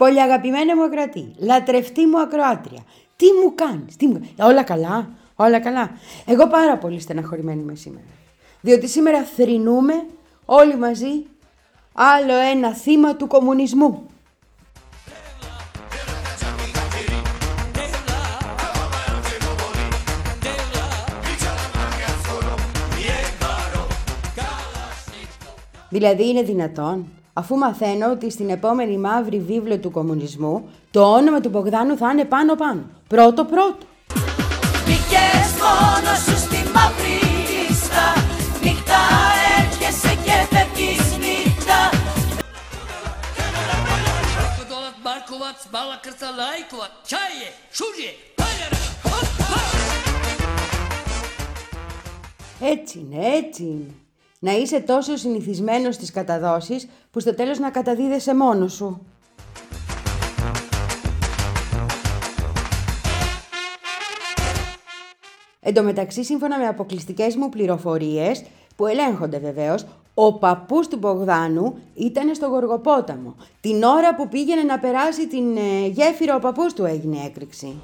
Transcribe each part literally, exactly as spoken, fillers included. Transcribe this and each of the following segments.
Πολύ αγαπημένα μου ακροατή, λατρευτή μου ακροάτρια. Τι μου κάνεις, τι μου... όλα καλά, όλα καλά. Εγώ πάρα πολύ στεναχωρημένη είμαι σήμερα. Διότι σήμερα θρηνούμε όλοι μαζί άλλο ένα θύμα του κομμουνισμού. Δηλαδή είναι δυνατόν, αφού μαθαίνω ότι στην επόμενη μαύρη βίβλο του κομμουνισμού το όνομα του Μπογδάνου θα είναι πάνω-πάνω. Πρώτο-πρώτο. Μπήκες μόνος σου στη μαύρη λίστα, νύχτα έρχεσαι και φεύγεις νύχτα. Έτσι είναι, έτσι είναι. Να είσαι τόσο συνηθισμένος στις καταδόσεις που στο τέλος να καταδίδεσαι μόνος σου. Εν τω μεταξύ, σύμφωνα με αποκλειστικές μου πληροφορίες, που ελέγχονται βεβαίως, ο παππούς του Μπογδάνου ήταν στο Γοργοπόταμο. Την ώρα που πήγαινε να περάσει την ε, γέφυρα, ο παππούς του έγινε έκρηξη.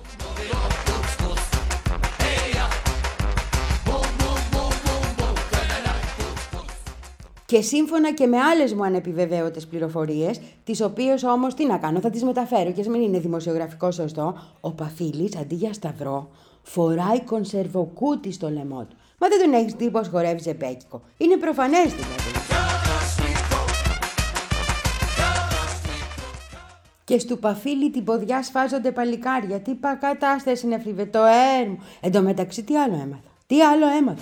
Και σύμφωνα και με άλλες μου ανεπιβεβαίωτες πληροφορίες, τις οποίες όμως τι να κάνω, θα τις μεταφέρω και ας μην είναι δημοσιογραφικό σωστό, ο Παφίλης αντί για σταυρό φοράει κονσερβοκούτι στο λαιμό του. Μα δεν τον έχεις δει πως χορεύει ζεμπέκικο. Είναι προφανές δηλαδή. Και στου Παφίλη την ποδιά σφάζονται παλικάρια. Τι πακατάσταση είναι φριβετό έρμο. Εν τω μεταξύ τι άλλο έμαθα. Τι άλλο έμαθα.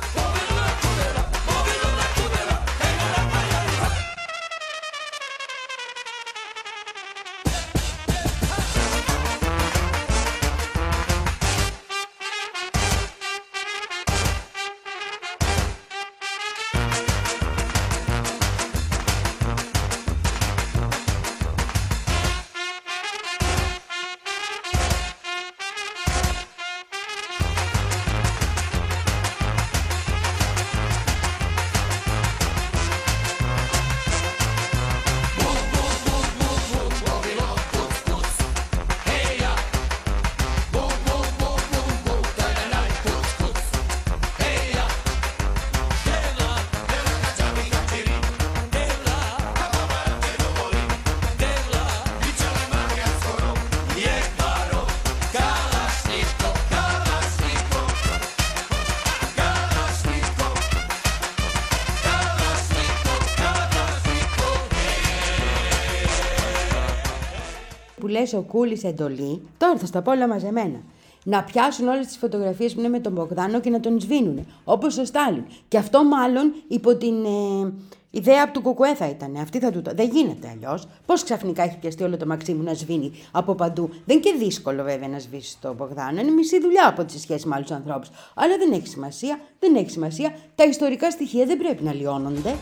Που λες ο Κούλης εντολή, τώρα θα στα πω όλα μαζεμένα. Να πιάσουν όλες τις φωτογραφίες που είναι με τον Μπογδάνο και να τον σβήνουνε, όπως ο Στάλιν. Και αυτό μάλλον υπό την ε, ιδέα από του Κουκουέ θα ήταν. Αυτή θα του το... Δεν γίνεται αλλιώς. Πώς ξαφνικά έχει πιαστεί όλο το μαξί μου να σβήνει από παντού. Δεν είναι και δύσκολο βέβαια να σβήσει τον Μπογδάνο. Είναι μισή δουλειά από τη σχέση με άλλους ανθρώπους. Αλλά δεν έχει σημασία, δεν έχει σημασία. Τα ιστορικά στοιχεία δεν πρέπει να λιώνονται.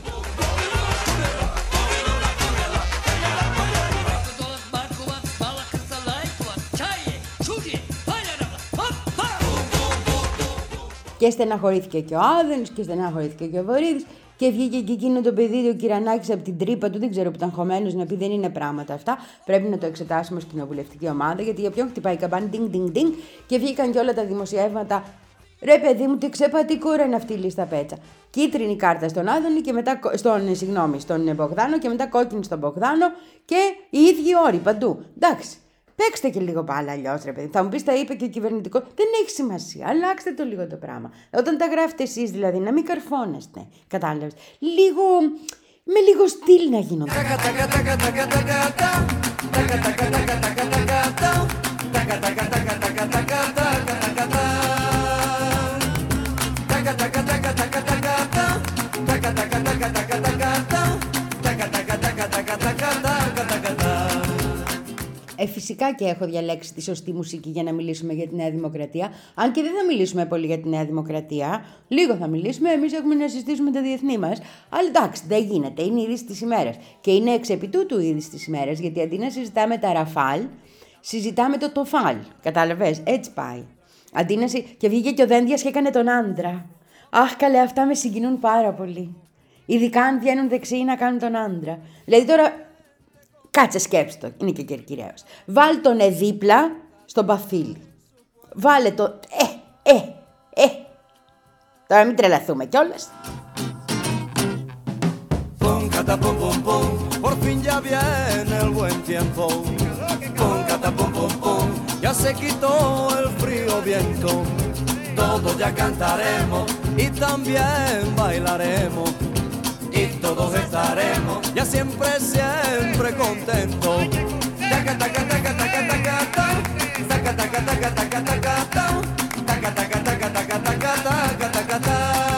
Και στεναχωρήθηκε και ο Άδωνης και στεναχωρήθηκε και ο Βορύδης και βγήκε και εκείνο το παιδί, ο Κυρανάκης, από την τρύπα του, δεν ξέρω που ήταν χωμένος, να πει δεν είναι πράγματα αυτά. Πρέπει να το εξετάσουμε ως κοινοβουλευτική ομάδα, γιατί για ποιον χτυπάει η καμπάνη, ding, ding, ding, και βγήκαν και όλα τα δημοσιεύματα. Ρε παιδί μου, τι ξεπατικούρα είναι αυτή η λίστα πέτσα. Κίτρινη κάρτα στον Άδωνη και μετά, στον, συγγνώμη, στον Μπογδάνο και μετά κόκκινη στον Μπογδάνο και οι ίδιοι όροι παντού. Εντάξει. Παίξτε και λίγο πάλι αλλιώς, ρε παιδί. Θα μου πεις, τα είπε και ο κυβερνητικός. Δεν έχει σημασία. Αλλάξτε το λίγο το πράγμα. Όταν τα γράφετε εσείς, δηλαδή, να μην καρφώνεστε. Κατάλαβες. Λίγο. Με λίγο στυλ να γίνονται. Ε, φυσικά και έχω διαλέξει τη σωστή μουσική για να μιλήσουμε για τη Νέα Δημοκρατία. Αν και δεν θα μιλήσουμε πολύ για τη Νέα Δημοκρατία, λίγο θα μιλήσουμε. Εμείς έχουμε να συζητήσουμε τα διεθνή μας. Αλλά εντάξει, δεν γίνεται. Είναι η είδηση της ημέρας. Και είναι εξ επί τούτου η είδηση της ημέρας, γιατί αντί να συζητάμε τα Ραφάλ, συζητάμε το Τοφάλ. Κατάλαβες, έτσι πάει. Αντί να συ... Και βγήκε και ο Δένδιας και έκανε τον άντρα. Αχ, καλέ, αυτά με συγκινούν πάρα πολύ. Ειδικά αν βγαίνουν δεξιοί να κάνουν τον άντρα. Δηλαδή τώρα. Κάτσε σκέψου το, είναι και Κερκυραίος. Βάλ τον ε δίπλα στον Παφίλη. Βάλε το ε, ε, ε. Τώρα μην τρελαθούμε κιόλας. Pum, cata, pum, pum, pum, por fin ya viene el buen tiempo. Pum, cata, pum, pum, pum, ya se quitó el frío viento. Todos ya cantaremos y también bailaremos. Y todos estaremos ya siempre, siempre contentos. Taca, taca, taca, taca, taca, taca, taca, taca, taca, taca, taca, taca, taca, taca, taca, taca, taca, taca.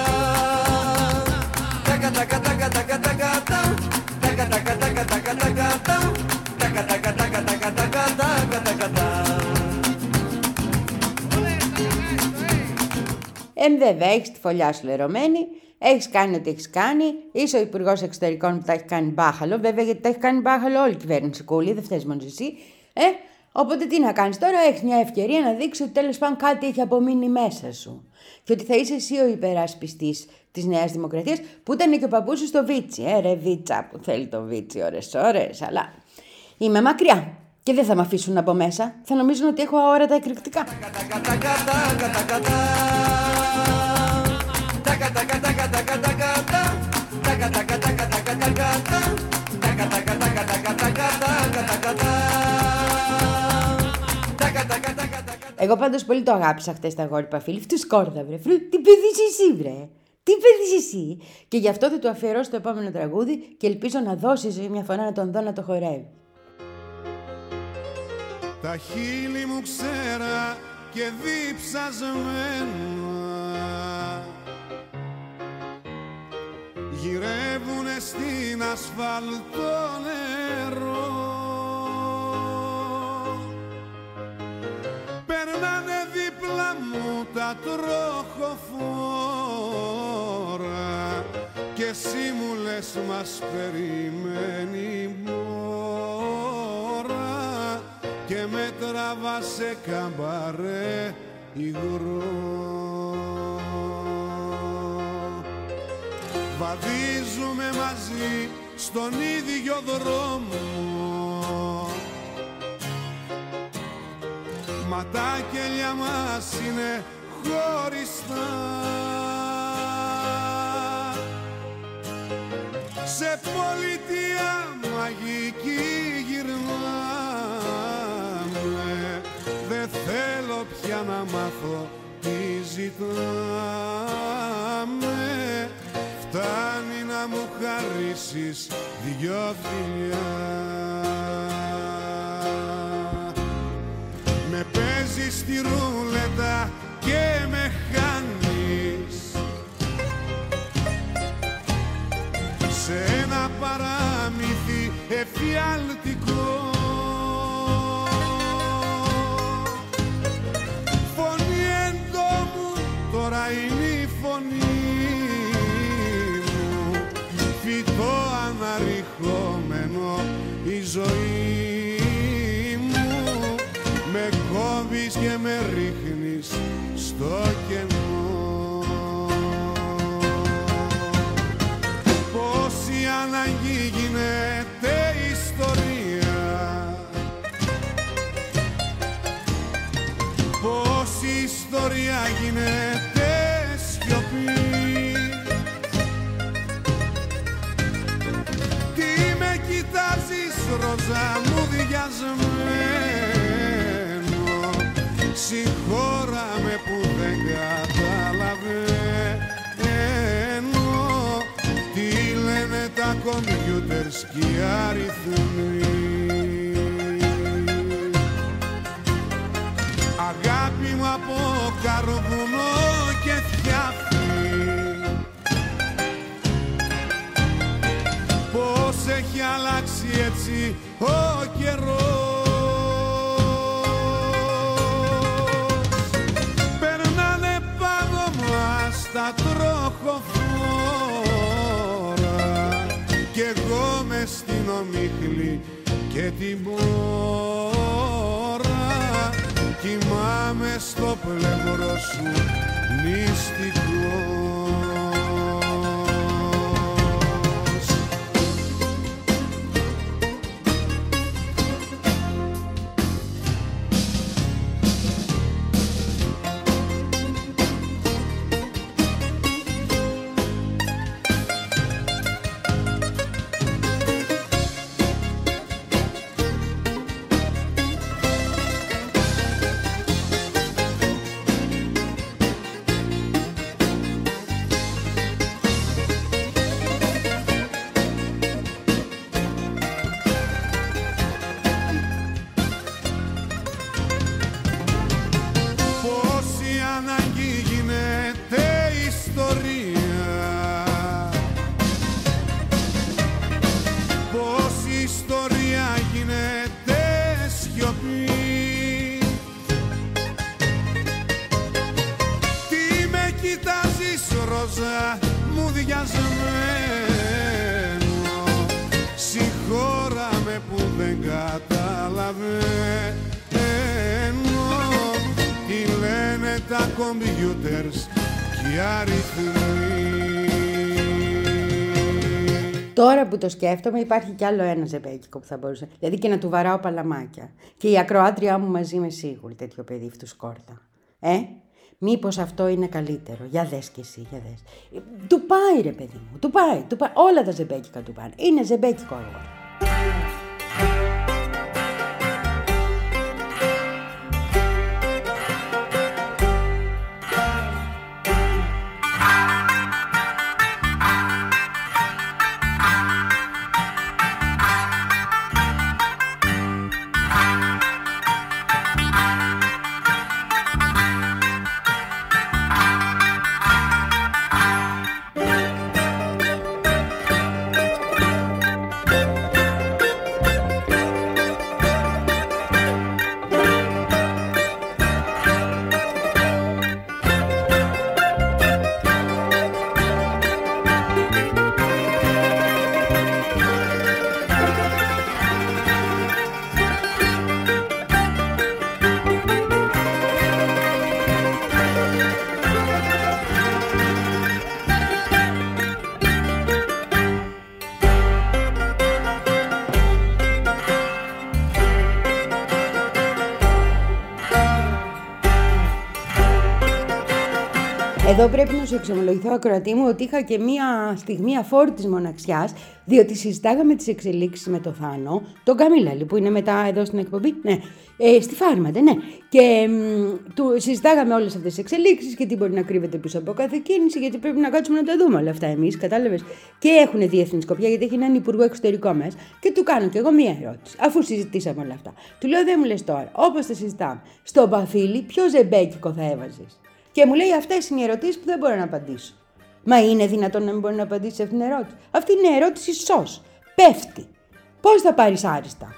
Εμ, βέβαια, έχεις τη φωλιά σου λερωμένη, έχεις κάνει ό,τι έχεις κάνει, είσαι ο υπουργός εξωτερικών που τα έχει κάνει μπάχαλο, βέβαια, γιατί τα έχει κάνει μπάχαλο όλη η κυβέρνηση, κούλη, δεν φταίς μόνο εσύ, ε, οπότε τι να κάνεις τώρα, έχεις μια ευκαιρία να δείξεις ότι τέλος πάντων κάτι έχει απομείνει μέσα σου και ότι θα είσαι εσύ ο υπερασπιστής της Νέας Δημοκρατίας, που ήταν και ο παππούς σου στο Βίτσι, ε, ρε Βίτσα που θέλει το Βίτσι ώρες ώρες, αλλά είμαι μακριά. Και δεν θα με αφήσουν από μέσα. Θα νομίζουν ότι έχω αόρατα εκρηκτικά. Εγώ πάντως πολύ το αγάπησα χτες τα αγόρι Παφίλη. Φτου σκόρδα βρε. Φρου, τι παιδίς εσύ βρε. Τι παιδίς εσύ. Και γι' αυτό θα του αφιερώσω το επόμενο τραγούδι και ελπίζω να δώσει ζωή μια φορά να τον δω να το χορεύει. Τα χείλη μου ξέρα και διψασμένα γυρεύουνε στην ασφαλτό νερό. Περνάνε δίπλα μου τα τροχοφόρα και εσύ μου λες μας περιμένει μόρα και με τραβά σε καμπαρέ υγρό. Βαδίζουμε μαζί στον ίδιο δρόμο, μα τα κελιά μας είναι χωριστά. Σε πολιτεία μαγική γυρνάμε, δεν θέλω πια να μάθω τι ζητάμε. Φτάνει να μου χαρίσεις δυο φιλιά. Με παίζεις στη ρούλετα και με χάνεις σε ένα παράμυθι εφιαλτικό. Φωνή εντόμου τώρα είναι η φωνή μου, φυτό αναρριχόμενο η ζωή μου. Με κόβεις και με ρίχνεις στο κενό. Πόση ανάγκη γίνεται ιστορία, πόση ιστορία γίνεται σιωπή. Τι με κοιτάζεις ρόζα μου διασμένο, συγχώραμε που δεν καταλαβαίνω τι λένε τα κομπιούτερς και οι αριθμοί. Αγάπη μου από καρβουνό και θιάφι, πώς έχει αλλάξει έτσι ο καιρός. Τα τροχοφόρα κι εγώ μες στην ομίχλη και την μόρα κοιμάμαι στο πλευρό σου νηστικός. ενώ τι λένε τα κομπιούτερς και οι αριθμοί. Τώρα που το σκέφτομαι, υπάρχει κι άλλο ένα ζεμπέκικο που θα μπορούσε. Δηλαδή και να του βαράω παλαμάκια. Και η ακροάτριά μου μαζί με σίγουρη τέτοιο παιδί αυτού σκόρτα. Ε, μήπως αυτό είναι καλύτερο. Για δες κι εσύ, για δες. Του πάει ρε παιδί μου, του πάει, του πάει. Όλα τα ζεμπέκικα του πάνε. Είναι ζεμπέκικο αγόρι. Εδώ πρέπει να σου εξομολογηθώ, ακροατή μου, ότι είχα και μία στιγμή αφόρητης μοναξιάς, διότι συζητάγαμε τις εξελίξεις με το Θάνο, τον Καμίλαλη που είναι μετά εδώ στην εκπομπή, ναι, ε, στη Φάρμαντε, ναι. Και μ, του συζητάγαμε όλες αυτές τις εξελίξεις και τι μπορεί να κρύβεται πίσω από κάθε κίνηση, γιατί πρέπει να κάτσουμε να τα δούμε όλα αυτά εμείς, κατάλαβες. Και έχουν διεθνή σκοπιά, γιατί έχει έναν υπουργό εξωτερικό μέσα. Και του κάνω κι εγώ μία ερώτηση, αφού συζητήσαμε όλα αυτά. Του λέω, δεν μου λες τώρα, όπως τα συζητάμε, στο Παφίλι, ποιο ζεμπέκικο θα έβαζες? Και μου λέει, αυτές είναι οι ερωτήσεις που δεν μπορώ να απαντήσω. Μα είναι δυνατόν να μην μπορεί να απαντήσει σε αυτήν την ερώτηση? Αυτή είναι ερώτηση σως. Πέφτει. Πώς θα πάρεις άριστα?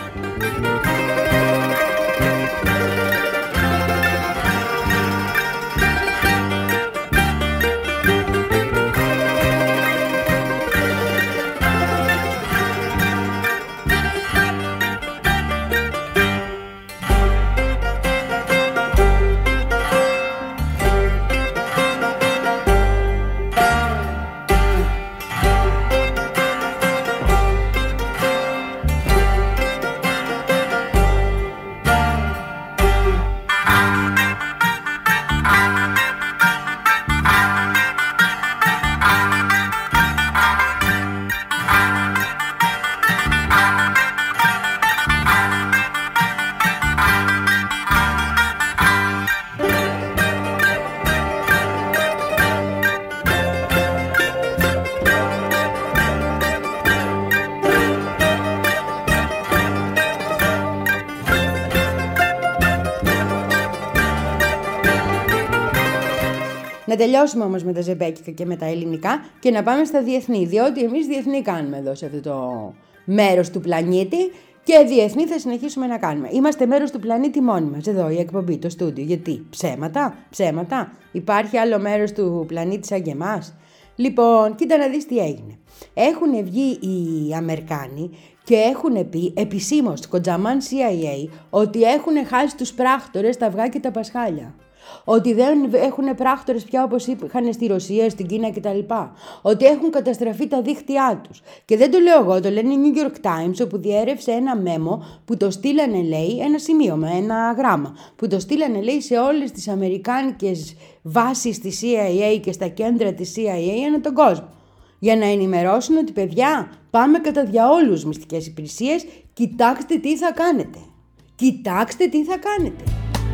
Να τελειώσουμε όμως με τα ζεμπέκικα και με τα ελληνικά και να πάμε στα διεθνή, διότι εμείς διεθνή κάνουμε εδώ σε αυτό το μέρος του πλανήτη και διεθνή θα συνεχίσουμε να κάνουμε. Είμαστε μέρος του πλανήτη μόνοι μας, εδώ η εκπομπή, το στούντιο. Γιατί? Ψέματα, ψέματα. Υπάρχει άλλο μέρος του πλανήτη σαν και εμάς? Λοιπόν, κοίτα να δεις τι έγινε. Έχουν βγει οι Αμερικάνοι και έχουν πει επισήμως, κοντζαμάν σι άι έι, ότι έχουν χάσει τους πράκτορες τα αυγά και τα πασχάλια. Ότι δεν έχουν πράκτορες πια όπως είχαν στη Ρωσία, στην Κίνα κτλ. Ότι έχουν καταστραφεί τα δίχτυά τους. Και δεν το λέω εγώ, το λένε οι New York Times, όπου διέρευσε ένα μέμο που το στείλανε, λέει, ένα σημείωμα, ένα γράμμα, που το στείλανε, λέει, σε όλες τις αμερικάνικες βάσεις της σι άι έι και στα κέντρα της σι άι έι ανά τον κόσμο. Για να ενημερώσουν ότι, παιδιά, πάμε κατά διαόλους μυστικές υπηρεσίες, κοιτάξτε τι θα κάνετε. Κοιτάξτε τι θα κάνετε.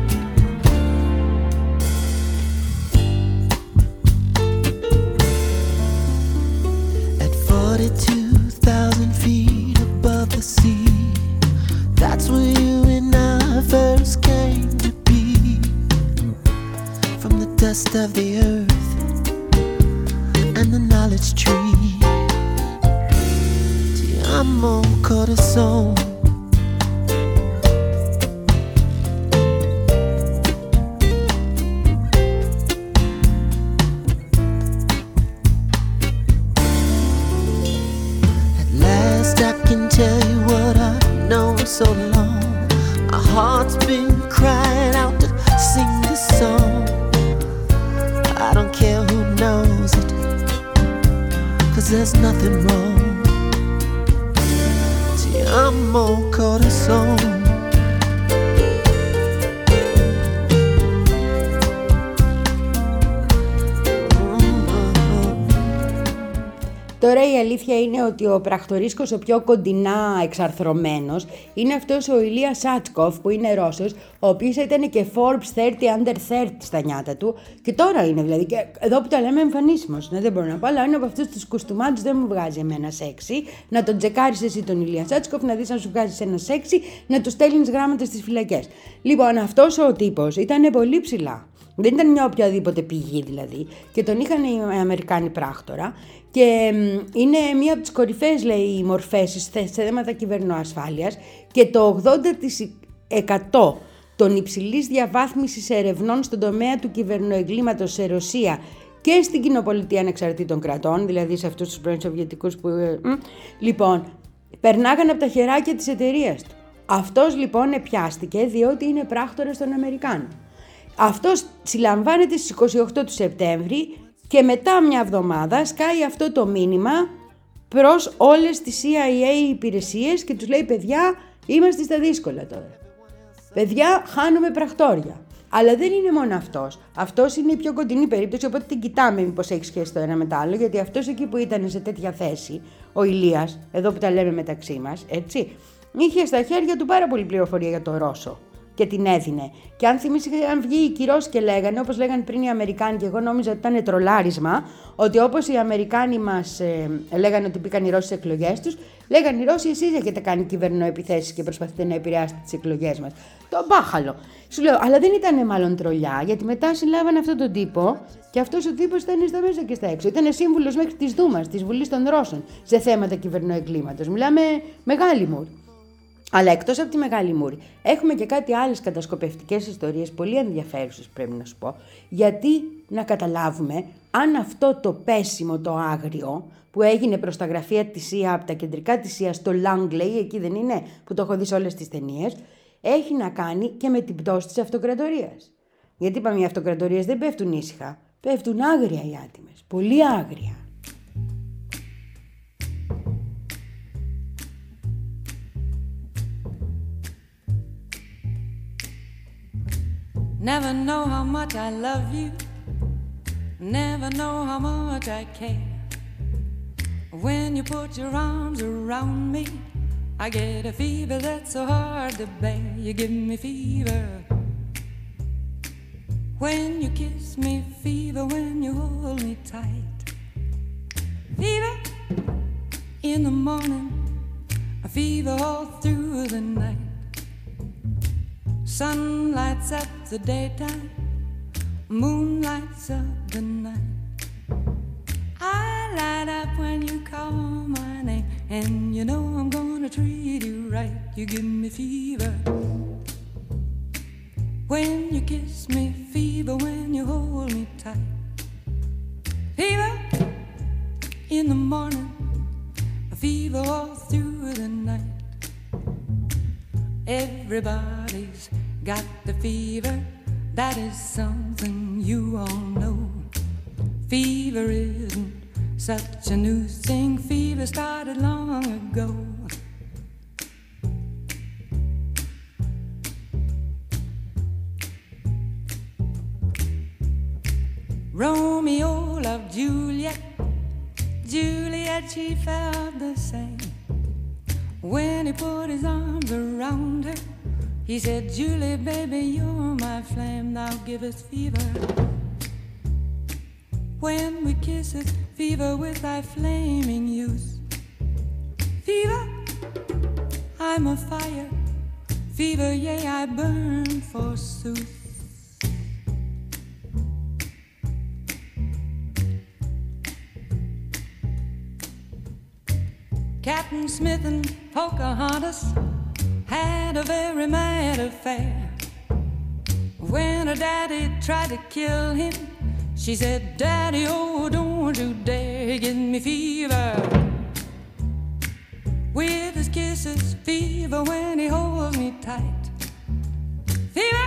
forty-two thousand feet above the sea, that's where you and I first came to be. From the dust of the earth and the knowledge tree, ti amo corazón. So long, there's nothing wrong. Ti amo corazón. Τώρα η αλήθεια είναι ότι ο πρακτορίσκος ο πιο κοντινά εξαρθρωμένος είναι αυτός ο Ηλία Σάτσκοφ που είναι Ρώσος, ο οποίος ήταν και Forbes τριάντα under τριάντα στα νιάτα του και τώρα είναι δηλαδή, και εδώ που τα λέμε εμφανίσιμος, ναι, δεν μπορώ να πω, αλλά είναι από αυτούς τους κουστούμάτους, δεν μου βγάζει εμένα σεξι, να τον τσεκάρεις εσύ τον Ηλία Σάτσκοφ, να δεις αν σου βγάζει ένα σεξι, να του στέλνεις γράμματα στις φυλακές. Λοιπόν, αυτός ο τύπος ήταν πολύ ψηλά. Δεν ήταν μια οποιαδήποτε πηγή δηλαδή και τον είχαν οι Αμερικάνοι πράκτορα και είναι μία από τις κορυφαίες, λέει, μορφές σε θέματα κυβερνοασφάλειας και το ογδόντα τοις εκατό των υψηλής διαβάθμισης ερευνών στον τομέα του κυβερνοεγκλήματος σε Ρωσία και στην κοινοπολιτεία ανεξαρτήτων κρατών, δηλαδή σε αυτούς τους πρώην Σοβιετικούς που... Ε, μ, λοιπόν, περνάγαν από τα χεράκια της εταιρείας του. Αυτός λοιπόν επιάστηκε διότι είναι πράκτορας των Αμερικάνων. Αυτός συλλαμβάνεται στις είκοσι οκτώ του Σεπτέμβρη και μετά μια εβδομάδα σκάει αυτό το μήνυμα προς όλες τις σι άι έι υπηρεσίες και τους λέει: παιδιά, είμαστε στα δύσκολα τώρα. Παιδιά, χάνουμε πρακτόρια. Αλλά δεν είναι μόνο αυτός. Αυτός είναι η πιο κοντινή περίπτωση, οπότε την κοιτάμε μήπως έχει σχέση το ένα με το άλλο, γιατί αυτός εκεί που ήταν σε τέτοια θέση, ο Ηλίας, εδώ που τα λέμε μεταξύ μας, έτσι, είχε στα χέρια του πάρα πολύ πληροφορία για το Ρώσο. Και την έδινε. Και αν θυμίσει, αν βγει οι κυρώσεις και λέγανε, όπως λέγανε πριν οι Αμερικάνοι, και εγώ νόμιζα ότι ήταν τρολάρισμα, ότι όπως οι Αμερικάνοι μας ε, λέγανε ότι μπήκαν οι Ρώσοι στις εκλογές τους, λέγανε οι Ρώσοι: εσείς έχετε κάνει κυβερνοεπιθέσεις και προσπαθείτε να επηρεάσετε τις εκλογές μας. Το μπάχαλο. Σου λέω, αλλά δεν ήταν μάλλον τρολιά, γιατί μετά συλλάβανε αυτόν τον τύπο και αυτός ο τύπος ήταν στα μέσα και στα έξω. Ήταν σύμβουλος μέχρι της Δούμας, της Βουλής των Ρώσων, σε θέματα κυβερνοεγκλήματος. Μιλάμε μεγάλη μουρ. Αλλά εκτός από τη Μεγάλη Μούρη, έχουμε και κάτι άλλες κατασκοπευτικές ιστορίες πολύ ενδιαφέρουσες, πρέπει να σου πω, γιατί να καταλάβουμε αν αυτό το πέσιμο, το άγριο, που έγινε προς τα γραφεία της σι άι έι, από τα κεντρικά της σι άι έι στο Langley, εκεί δεν είναι, που το έχω δει σε όλες τις ταινίες, έχει να κάνει και με την πτώση της αυτοκρατορίας. Γιατί είπαμε, οι αυτοκρατορίες δεν πέφτουν ήσυχα, πέφτουν άγρια οι άτιμες, πολύ άγρια. Never know how much I love you, never know how much I care. When you put your arms around me, I get a fever that's so hard to bear. You give me fever when you kiss me, fever when you hold me tight. Fever in the morning, a fever all through the night. Sun lights up the daytime, moon lights up the night. I light up when you call my name, and you know I'm gonna treat you right. You give me fever when you kiss me, fever when you hold me tight. Fever in the morning, a fever all through the night. Everybody's got the fever, that is something you all know. Fever isn't such a new thing, fever started long ago. Romeo loved Juliet, Juliet she felt the same. When he put his arms around her, he said, Julie, baby, you're my flame, thou givest fever. When we kiss it, fever with thy flaming youth. Fever, I'm a fire, fever, yea, I burn forsooth. Captain Smith and Pocahontas had a very mad affair. When her daddy tried to kill him, she said, Daddy, oh, don't you dare give me fever. With his kisses, fever when he holds me tight. Fever,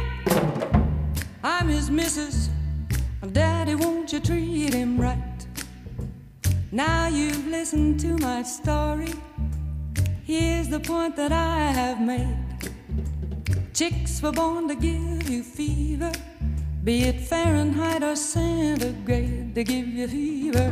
I'm his missus. Daddy, won't you treat him right? Now you've listened to my story. Here's the point that I have made. Chicks were born to give you fever, be it Fahrenheit or centigrade, they give you fever.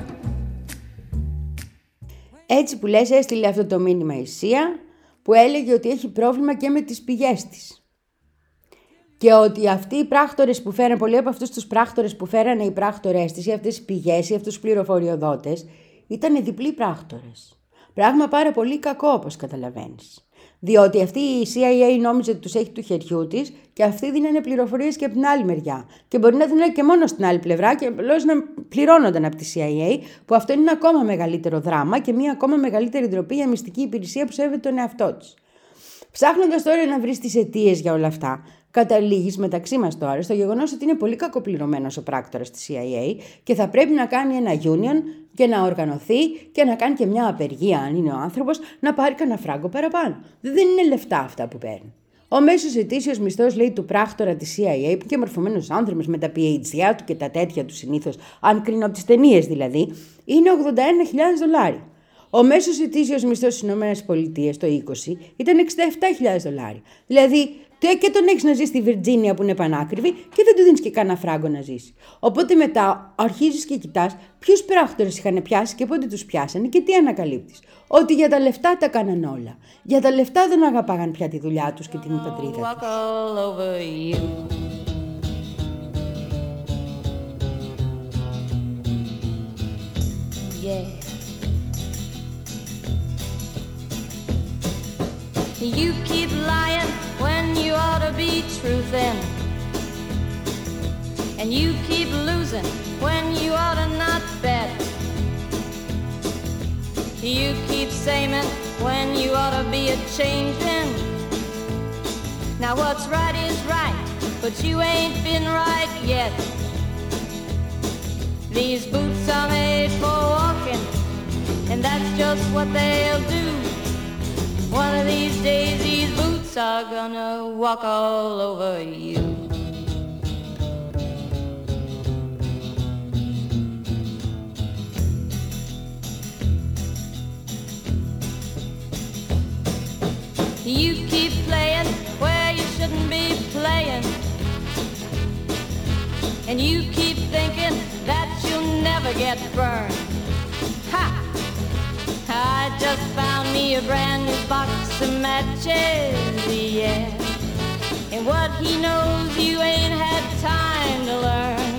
Έτσι που λες, έστειλε αυτό το μήνυμα η Σία, που έλεγε ότι έχει πρόβλημα και με τις πηγές της. Και ότι αυτοί οι πράκτορες που φέραν, πολλοί από αυτούς τους πράκτορες που φέρανε οι πράκτορες της, ή αυτές οι πηγές ή αυτούς τους πληροφοριοδότες, ήταν διπλοί πράκτορες. Πράγμα πάρα πολύ κακό, όπως καταλαβαίνεις. Διότι αυτή η σι άι έι νόμιζε ότι τους έχει του χεριού της και αυτοί δίνανε πληροφορίες και από την άλλη μεριά. Και μπορεί να δίνανε και μόνο στην άλλη πλευρά και απλώς να πληρώνονταν από τη σι άι έι, που αυτό είναι ένα ακόμα μεγαλύτερο δράμα και μια ακόμα μεγαλύτερη ντροπή για μυστική υπηρεσία που σέβεται τον εαυτό της. Ψάχνοντας τώρα να βρεις τις αιτίες για όλα αυτά, καταλήγεις μεταξύ μας τώρα στο γεγονός ότι είναι πολύ κακοπληρωμένος ο πράκτορας της σι άι έι και θα πρέπει να κάνει ένα union και να οργανωθεί και να κάνει και μια απεργία, αν είναι ο άνθρωπος, να πάρει κανένα φράγκο παραπάνω. Δεν είναι λεφτά αυτά που παίρνει. Ο μέσος ετήσιος μισθός, λέει, του πράκτορα της σι άι έι, που και μορφωμένος άνθρωπος με τα πι έιτς ντι του και τα τέτοια του συνήθως, αν κρίνω από τις ταινίες δηλαδή, είναι ογδόντα ένα χιλιάδες δολάρια. Ο μέσος ετήσιος μισθός στις ΗΠΑ το είκοσι ήταν εξήντα επτά χιλιάδες δολάρια. Δηλαδή, και τον έχεις να ζει στη Βιρτζίνια που είναι πανάκριβη και δεν του δίνεις και κανένα φράγκο να ζήσει. Οπότε μετά αρχίζεις και κοιτάς ποιους πράκτορες είχαν πιάσει και πότε τους πιάσανε και τι ανακαλύπτεις. Ότι για τα λεφτά τα κάναν όλα. Για τα λεφτά δεν αγαπάγαν πια τη δουλειά τους και την πατρίδα τους. You keep lying when you ought to be truthin', and you keep losing when you ought to not bet. You keep saying when you ought to be a-changin'. Now what's right is right, but you ain't been right yet. These boots are made for walking, and that's just what they'll do. One of these days these boots are gonna walk all over you. You keep playing where you shouldn't be playing, and you keep thinking that you'll never get burned. Ha! I just found me a brand new box of matches, yeah. And what he knows you ain't had time to learn.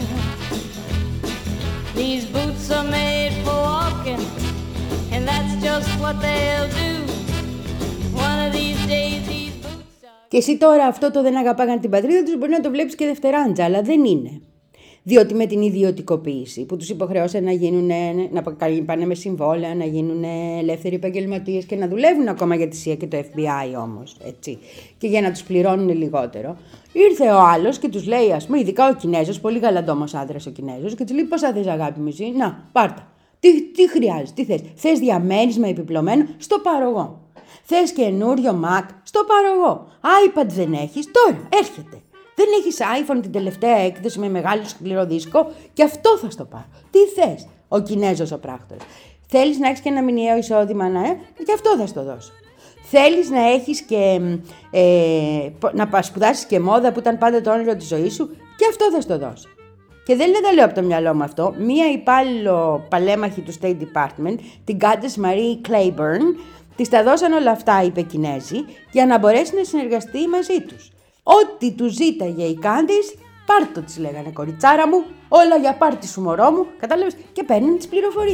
These boots are made for walking, and that's just what they'll do. One of these days these boots are... Και εσύ τώρα αυτό το δεν αγαπάγαν την πατρίδα τους μπορεί να το βλέπεις και δευτεράντζα, αλλά δεν είναι. Διότι με την ιδιωτικοποίηση που τους υποχρεώσαν να, γίνουν, να πάνε με συμβόλαια, να γίνουν ελεύθεροι επαγγελματίες και να δουλεύουν ακόμα για τη σι άι έι και το εφ μπι άι όμως, έτσι, και για να τους πληρώνουν λιγότερο, ήρθε ο άλλος και τους λέει, ας πούμε, ειδικά ο Κινέζος, πολύ γαλαντόμος άντρας ο Κινέζος, και τους λέει, πόσα θες αγάπη μου εσύ, να, πάρτα. Τι, τι χρειάζεσαι, τι θες, θες διαμέρισμα επιπλωμένο, στο πάρω εγώ. Θες καινούριο Mac, στο πάρω εγώ. iPad δεν έχεις, τώρα έρχεται. Δεν έχεις iPhone την τελευταία έκδοση με μεγάλο σκληρό δίσκο και αυτό θα στο πάρω. Τι θες, ο Κινέζος ο πράκτορας. Θέλεις να έχεις και ένα μηνιαίο εισόδημα, ναι, και αυτό θα στο δώσω. Θέλεις να έχεις και ε, να σπουδάσεις και μόδα που ήταν πάντα το όνειρο της ζωής σου και αυτό θα στο δώσω. Και δεν τα λέω από το μυαλό μου αυτό. Μία υπάλληλο παλέμαχη του State Department, την Countess Marie Claiborne, της τα δώσαν όλα αυτά οι Πεκινέζοι για να μπορέσει να συνεργαστεί μαζί τους. Ό,τι του ζήταγε η Κάντις, πάρτο της λέγανε, κοριτσάρα μου, όλα για πάρτι σου μωρό μου, κατάλαβες, και παίρνουν τις πληροφορίες.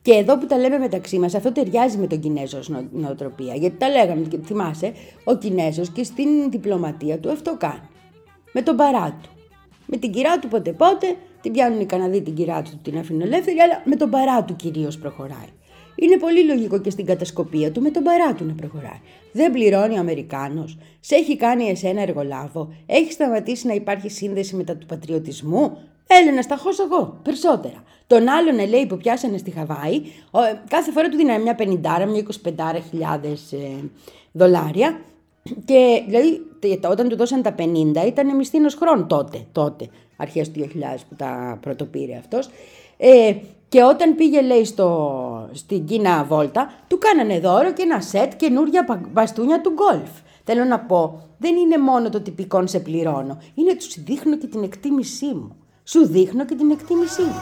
Και εδώ που τα λέμε μεταξύ μας, αυτό ταιριάζει με τον Κινέζο ως νοοτροπία. Γιατί τα λέγαμε, θυμάσαι, ο Κινέζος και στην διπλωματία του αυτό κάνει. Με τον παρά του. Με την κυρά του πότε πότε, την πιάνουν οι Καναδοί την κυρά του, την αφήνουν ελεύθερη, αλλά με τον παρά του κυρίως προχωράει. Είναι πολύ λογικό και στην κατασκοπία του με τον παρά του να προχωράει. Δεν πληρώνει ο Αμερικάνος, σε έχει κάνει εσένα εργολάβο, έχει σταματήσει να υπάρχει σύνδεση μετά του πατριωτισμού. Έλα να σταχώσω εγώ, περισσότερα. Τον άλλον, λέει, που πιάσανε στη Χαβάη, κάθε φορά του δίνανε μια πενηντάρα, μια εικοσιπεντάρα χιλιάδες ε, δολάρια. Και δηλαδή, όταν του δώσαν τα πενήντα, ήταν μισθήνος χρόνου τότε, τότε, αρχές του δύο χιλιάδες που τα πρωτοπήρε αυτός. Ε, και όταν πήγε, λέει, στο, στην Κίνα βόλτα, του κάνανε δώρο και ένα σετ καινούρια μπαστούνια του γκολφ. Θέλω να πω, δεν είναι μόνο το τυπικό σε πληρώνω, είναι του δείχνω και την εκτίμησή μου. Σου δείχνω και την εκτίμησή μου.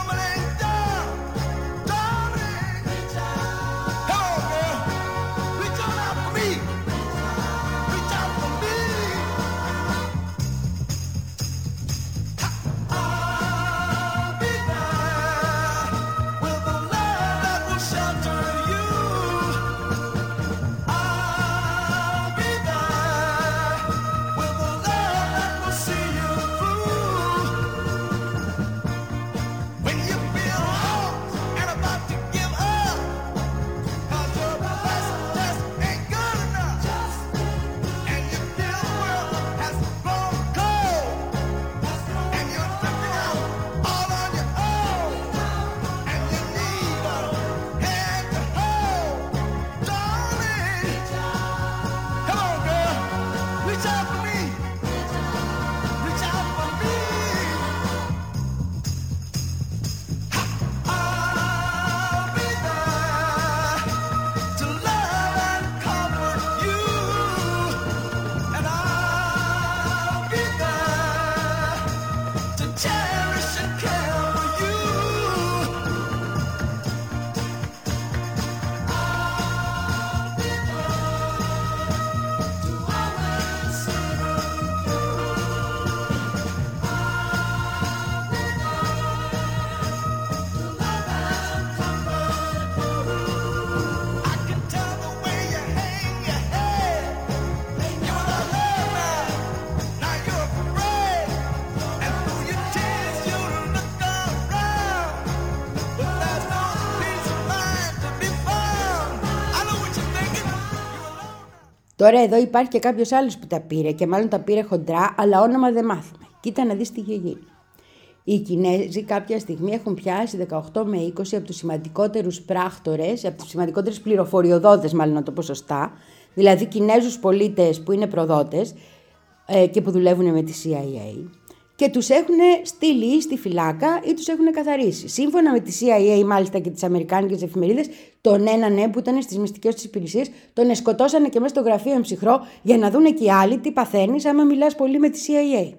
Τώρα εδώ υπάρχει και κάποιος άλλος που τα πήρε και μάλλον τα πήρε χοντρά, αλλά όνομα δεν μάθουμε. Κοίτα να δεις τι είχε γίνει. Οι Κινέζοι κάποια στιγμή έχουν πιάσει δεκαοκτώ με είκοσι από τους σημαντικότερους πράκτορες, από τους σημαντικότερους πληροφοριοδότες, μάλλον να το πω σωστά, δηλαδή Κινέζους πολίτες που είναι προδότες ε, και που δουλεύουν με τη σι άι έι, και τους έχουν στείλει στη φυλάκα ή τους έχουν καθαρίσει. Σύμφωνα με τη σι άι έι, μάλιστα, και τις αμερικάνικες εφημερίδες, τον έναν, ναι, που ήταν στις μυστικές της υπηρεσίες, τον σκοτώσανε και μέσα στο γραφείο εμψυχρό για να δούνε και οι άλλοι τι παθαίνεις άμα μιλάς πολύ με τη σι άι έι.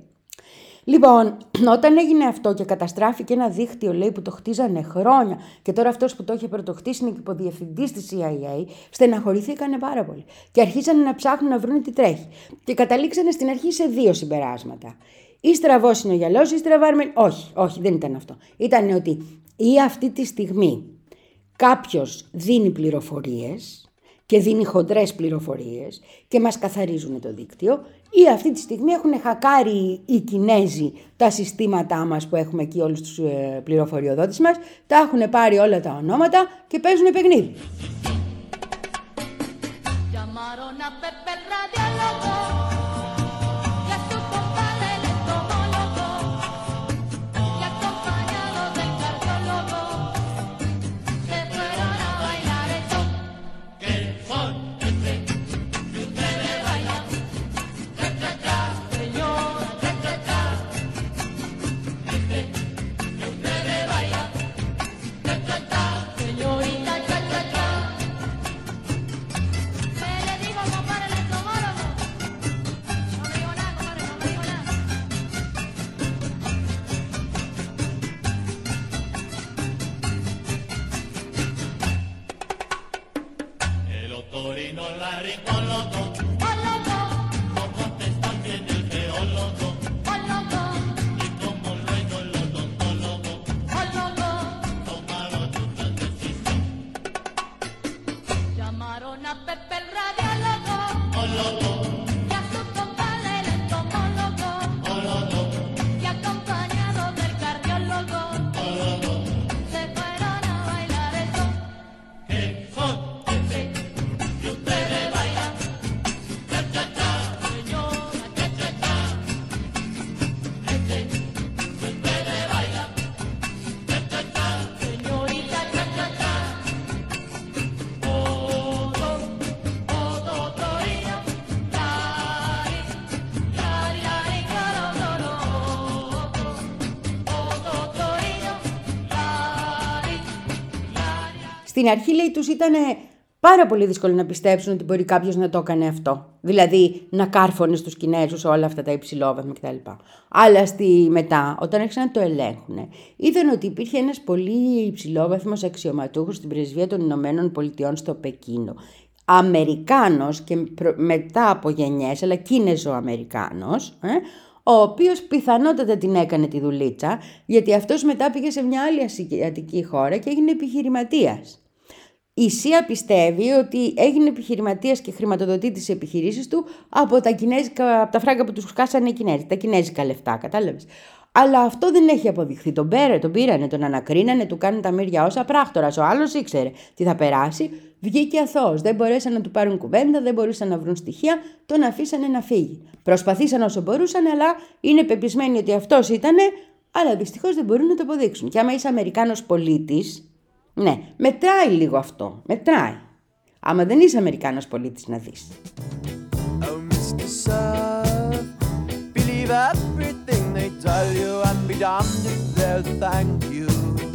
Λοιπόν, όταν έγινε αυτό και καταστράφηκε ένα δίκτυο, λέει, που το χτίζανε χρόνια, και τώρα αυτός που το είχε πρωτοχτίσει είναι και υποδιευθυντής της σι άι έι, στεναχωρηθήκανε πάρα πολύ. Και αρχίσανε να ψάχνουν να βρουν τι τρέχει. Και καταλήξανε στην αρχή σε δύο συμπεράσματα. Ή στραβός είναι ο γυαλός, ή στραβάρμεν. Όχι, όχι, δεν ήταν αυτό. Ήταν ότι ή αυτή τη στιγμή κάποιος δίνει πληροφορίες και δίνει χοντρές πληροφορίες και μας καθαρίζουν το δίκτυο, ή αυτή τη στιγμή έχουν χακάρει οι Κινέζοι τα συστήματά μας που έχουμε εκεί, όλους τους ε, πληροφοριοδότες μας, τα έχουν πάρει όλα τα ονόματα και παίζουν παιχνίδι. Στην αρχή, λέει, τους ήταν πάρα πολύ δύσκολο να πιστέψουν ότι μπορεί κάποιος να το έκανε αυτό. Δηλαδή να κάρφωνε στους Κινέζους όλα αυτά τα υψηλόβαθμα κτλ. Αλλά στη μετά, όταν άρχισαν να το ελέγχουν, είδαν ότι υπήρχε ένας πολύ υψηλόβαθμος αξιωματούχος στην Πρεσβεία των Ηνωμένων Πολιτειών στο Πεκίνο. Αμερικάνος και προ... μετά από γενιές, αλλά Κίνεζο-Αμερικάνος, ε, ο οποίος πιθανότατα την έκανε τη δουλίτσα, γιατί αυτός μετά πήγε σε μια άλλη ασιατική χώρα και έγινε επιχειρηματίας. Η ΣΥΑ πιστεύει ότι έγινε επιχειρηματίας και χρηματοδοτεί τις επιχειρήσεις του από τα, κινέζικα, από τα φράγκα που τους κάσανε οι Κινέζοι, τα κινέζικα λεφτά, κατάλαβες. Αλλά αυτό δεν έχει αποδειχθεί. Τον πήρε, τον πήρανε, τον ανακρίνανε, του κάνουν τα μύρια όσα πράκτορας. Ο άλλος ήξερε τι θα περάσει, βγήκε αθώος. Δεν μπορέσαν να του πάρουν κουβέντα, δεν μπορούσαν να βρουν στοιχεία, τον αφήσανε να φύγει. Προσπαθήσαν όσο μπορούσαν, αλλά είναι πεπισμένοι ότι αυτός ήτανε, αλλά δυστυχώς δεν μπορούν να το αποδείξουν. Και άμα είσαι Αμερικάνος πολίτης, ναι, μετράει λίγο αυτό. Μετράει. Άμα δεν είσαι Αμερικάνος πολίτης, να δεις. Oh, μίστερ Sir, believe everything they tell you and be damned if they'll thank you.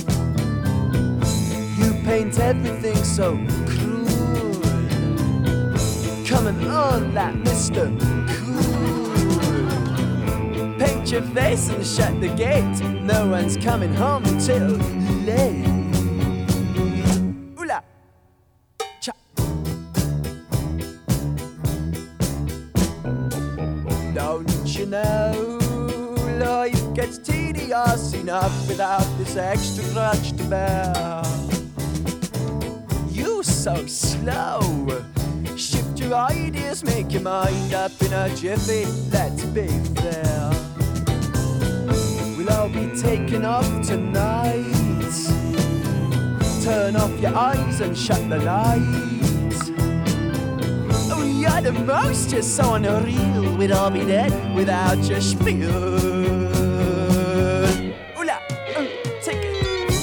You paint everything so cruel. Coming on that Mister Cool. Paint your face and shut the gate. No one's coming home till late. Don't you know, life gets tedious enough without this extra grudge to bear. You so slow, shift your ideas, make your mind up in a jiffy, let's be fair. We'll all be taken off tonight. Turn off your eyes and shut the lights. Oh, you're the most, you're so unreal. We'd all be dead without your spiel. Ooh-la, uh, take it.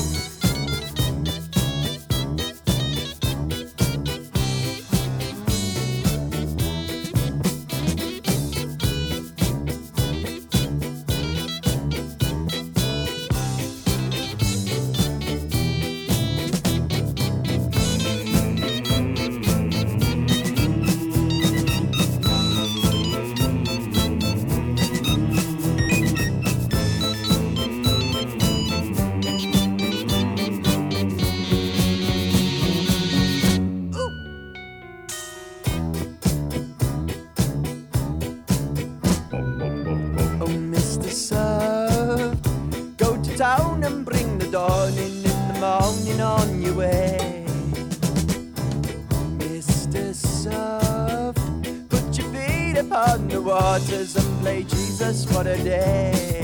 And play Jesus for a day.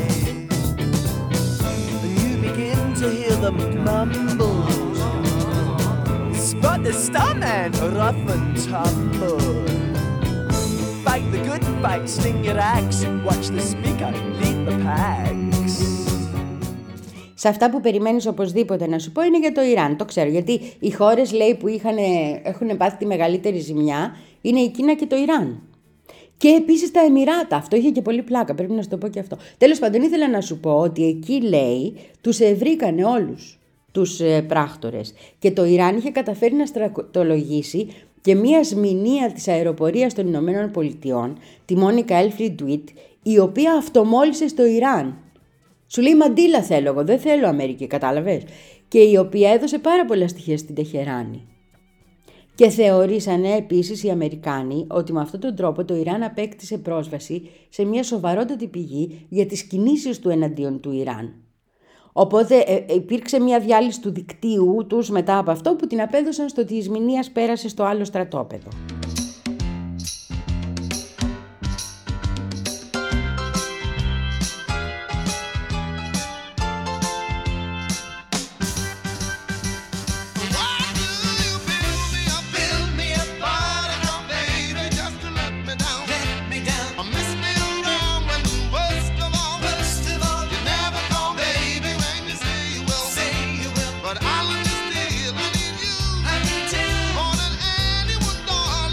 And you begin to hear them mumble. Spot the starman, rough and tumble. Fight the good fight, sling your axe. Watch the speaker, lead the packs. Σε αυτά που περιμένεις οπωσδήποτε να σου πω είναι για το Ιράν. Το ξέρω, γιατί οι χώρες, λέει, που είχαν, έχουν πάθει τη μεγαλύτερη ζημιά είναι η Κίνα και το Ιράν. Και επίσης τα Εμιράτα. Αυτό είχε και πολύ πλάκα, πρέπει να σου το πω και αυτό. Τέλος πάντων, ήθελα να σου πω ότι εκεί, λέει, τους βρήκανε όλους τους ε, πράκτορες. Και το Ιράν είχε καταφέρει να στρατολογήσει και μία σμηνία της αεροπορίας των Ηνωμένων Πολιτειών, τη Μόνικα Έλφριντ Ντουίτ, η οποία αυτομόλυσε στο Ιράν. Σου λέει μαντίλα θέλω εγώ, δεν θέλω Αμερική, κατάλαβες. Και η οποία έδωσε πάρα πολλά στοιχεία στην Τεχεράνη. Και θεωρήσανε επίσης οι Αμερικάνοι ότι με αυτόν τον τρόπο το Ιράν απέκτησε πρόσβαση σε μια σοβαρότατη πηγή για τις κινήσεις του εναντίον του Ιράν. Οπότε ε, υπήρξε μια διάλυση του δικτύου τους μετά από αυτό που την απέδωσαν στο ότι η Ισμηνίας πέρασε στο άλλο στρατόπεδο. More than anyone, darling.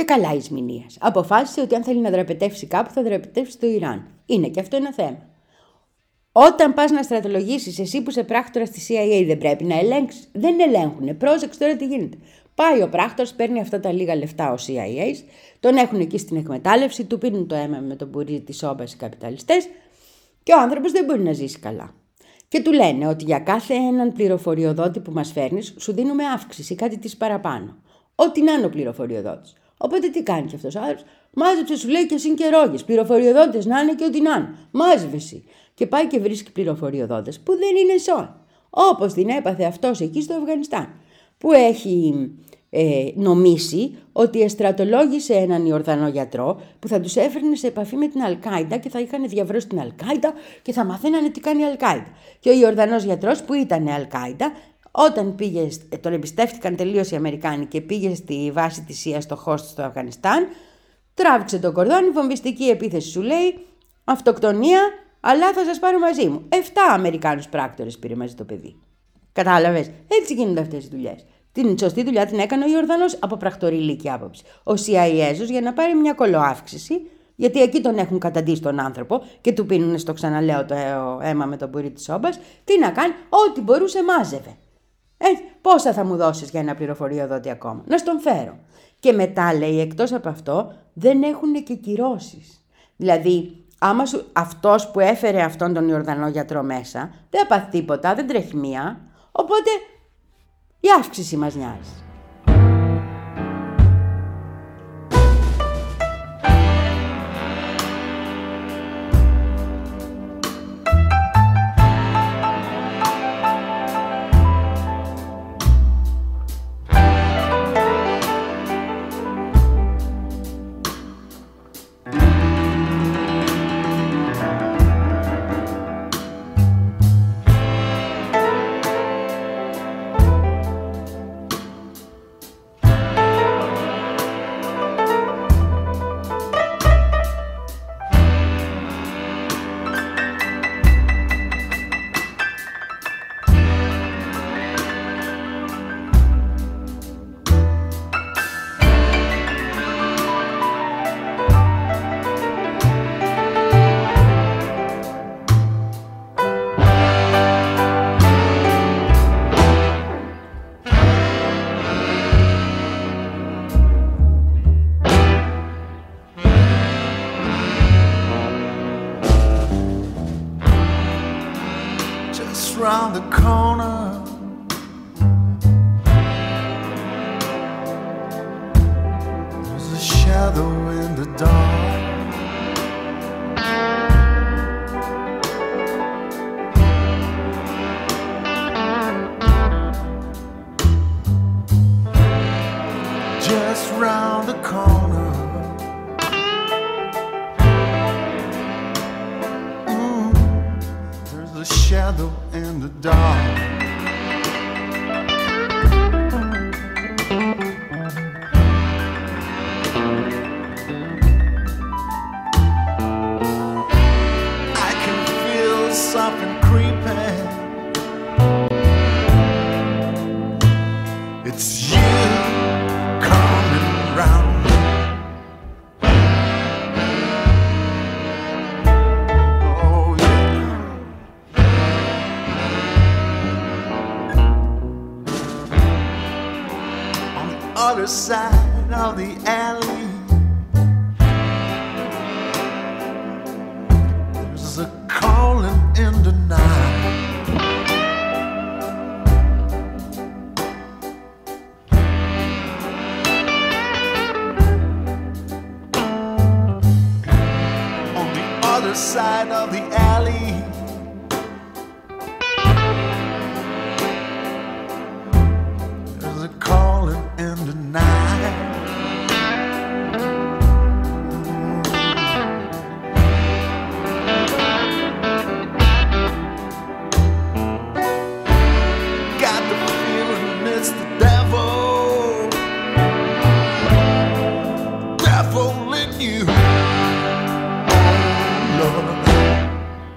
Και καλά η Ισμηνίας. Αποφάσισε ότι αν θέλει να δραπετεύσει κάπου θα δραπετεύσει στο Ιράν. Είναι και αυτό ένα θέμα. Όταν πας να στρατολογήσεις, εσύ που είσαι πράκτορας στη σι άι έι, δεν πρέπει να ελέγξεις. Δεν ελέγχουνε. Πρόσεξε τώρα τι γίνεται. Πάει ο πράκτορας, παίρνει αυτά τα λίγα λεφτά ο σι άι έι, τον έχουν εκεί στην εκμετάλλευση, του πίνουν το αίμα με τον μπουρί της όμπας οι καπιταλιστές και ο άνθρωπος δεν μπορεί να ζήσει καλά. Και του λένε ότι για κάθε έναν πληροφοριοδότη που μας φέρνεις, σου δίνουμε αύξηση, κάτι της παραπάνω. Ό,τι να είναι ο πληροφοριοδότης. Οπότε τι κάνει και αυτός ο άνθρωπος? Μάζεψε, σου λέει, και συγκερόγες. Πληροφοριοδότες να είναι και ό,τι να είναι. Μάζευε εσύ. Και πάει και βρίσκει πληροφοριοδότες που δεν είναι ζώα. Όπως την έπαθε αυτός εκεί στο Αφγανιστάν. Που έχει ε, νομίσει ότι εστρατολόγησε έναν Ιορδανό γιατρό που θα τους έφερνε σε επαφή με την Αλκάιντα και θα είχαν διαβρώσει την Αλκάιντα και θα μαθαίνανε τι κάνει η Αλκάιντα. Και ο Ιορδανός γιατρός που ήταν Αλκάιντα, όταν πήγε, τον εμπιστεύτηκαν τελείως οι Αμερικάνοι και πήγε στη βάση της σι άι στο Χόστ στο Αφγανιστάν, τράβηξε το κορδόνι, βομβιστική επίθεση σου λέει, αυτοκτονία, αλλά θα σας πάρω μαζί μου. Εφτά Αμερικάνους πράκτορες πήρε μαζί το παιδί. Κατάλαβες, έτσι γίνονται αυτές οι δουλειές. Την σωστή δουλειά την έκανε ο Ιορδανός από πρακτοριλίκη άποψη. Ο σι άι έι για να πάρει μια κολοάυξηση, γιατί εκεί τον έχουν καταντήσει τον άνθρωπο και του πίνουν, στο ξαναλέω, το αίμα με τον μπουρί της όμπας, τι να κάνει, ό,τι μπορούσε μάζευε. Έτσι, πόσα θα μου δώσεις για ένα πληροφοριοδότη ακόμα? Να στον φέρω. Και μετά λέει, εκτός από αυτό, δεν έχουν και κυρώσεις. Δηλαδή, άμα σου, αυτός που έφερε αυτόν τον Ιορδανό γιατρό μέσα, δεν πάθει τίποτα, δεν τρέχει μία, οπότε η αύξηση μας νοιάζει. Round the corner, there's a shadow in the dark. Just round the corner, mm, there's a shadow in the dark. I can feel something creeping. It's you coming round. Other side of the alley, there's a calling in the night. On the other side of the alley, there's a calling in the night. Got the feeling it's the devil, devil in you. Oh Lord,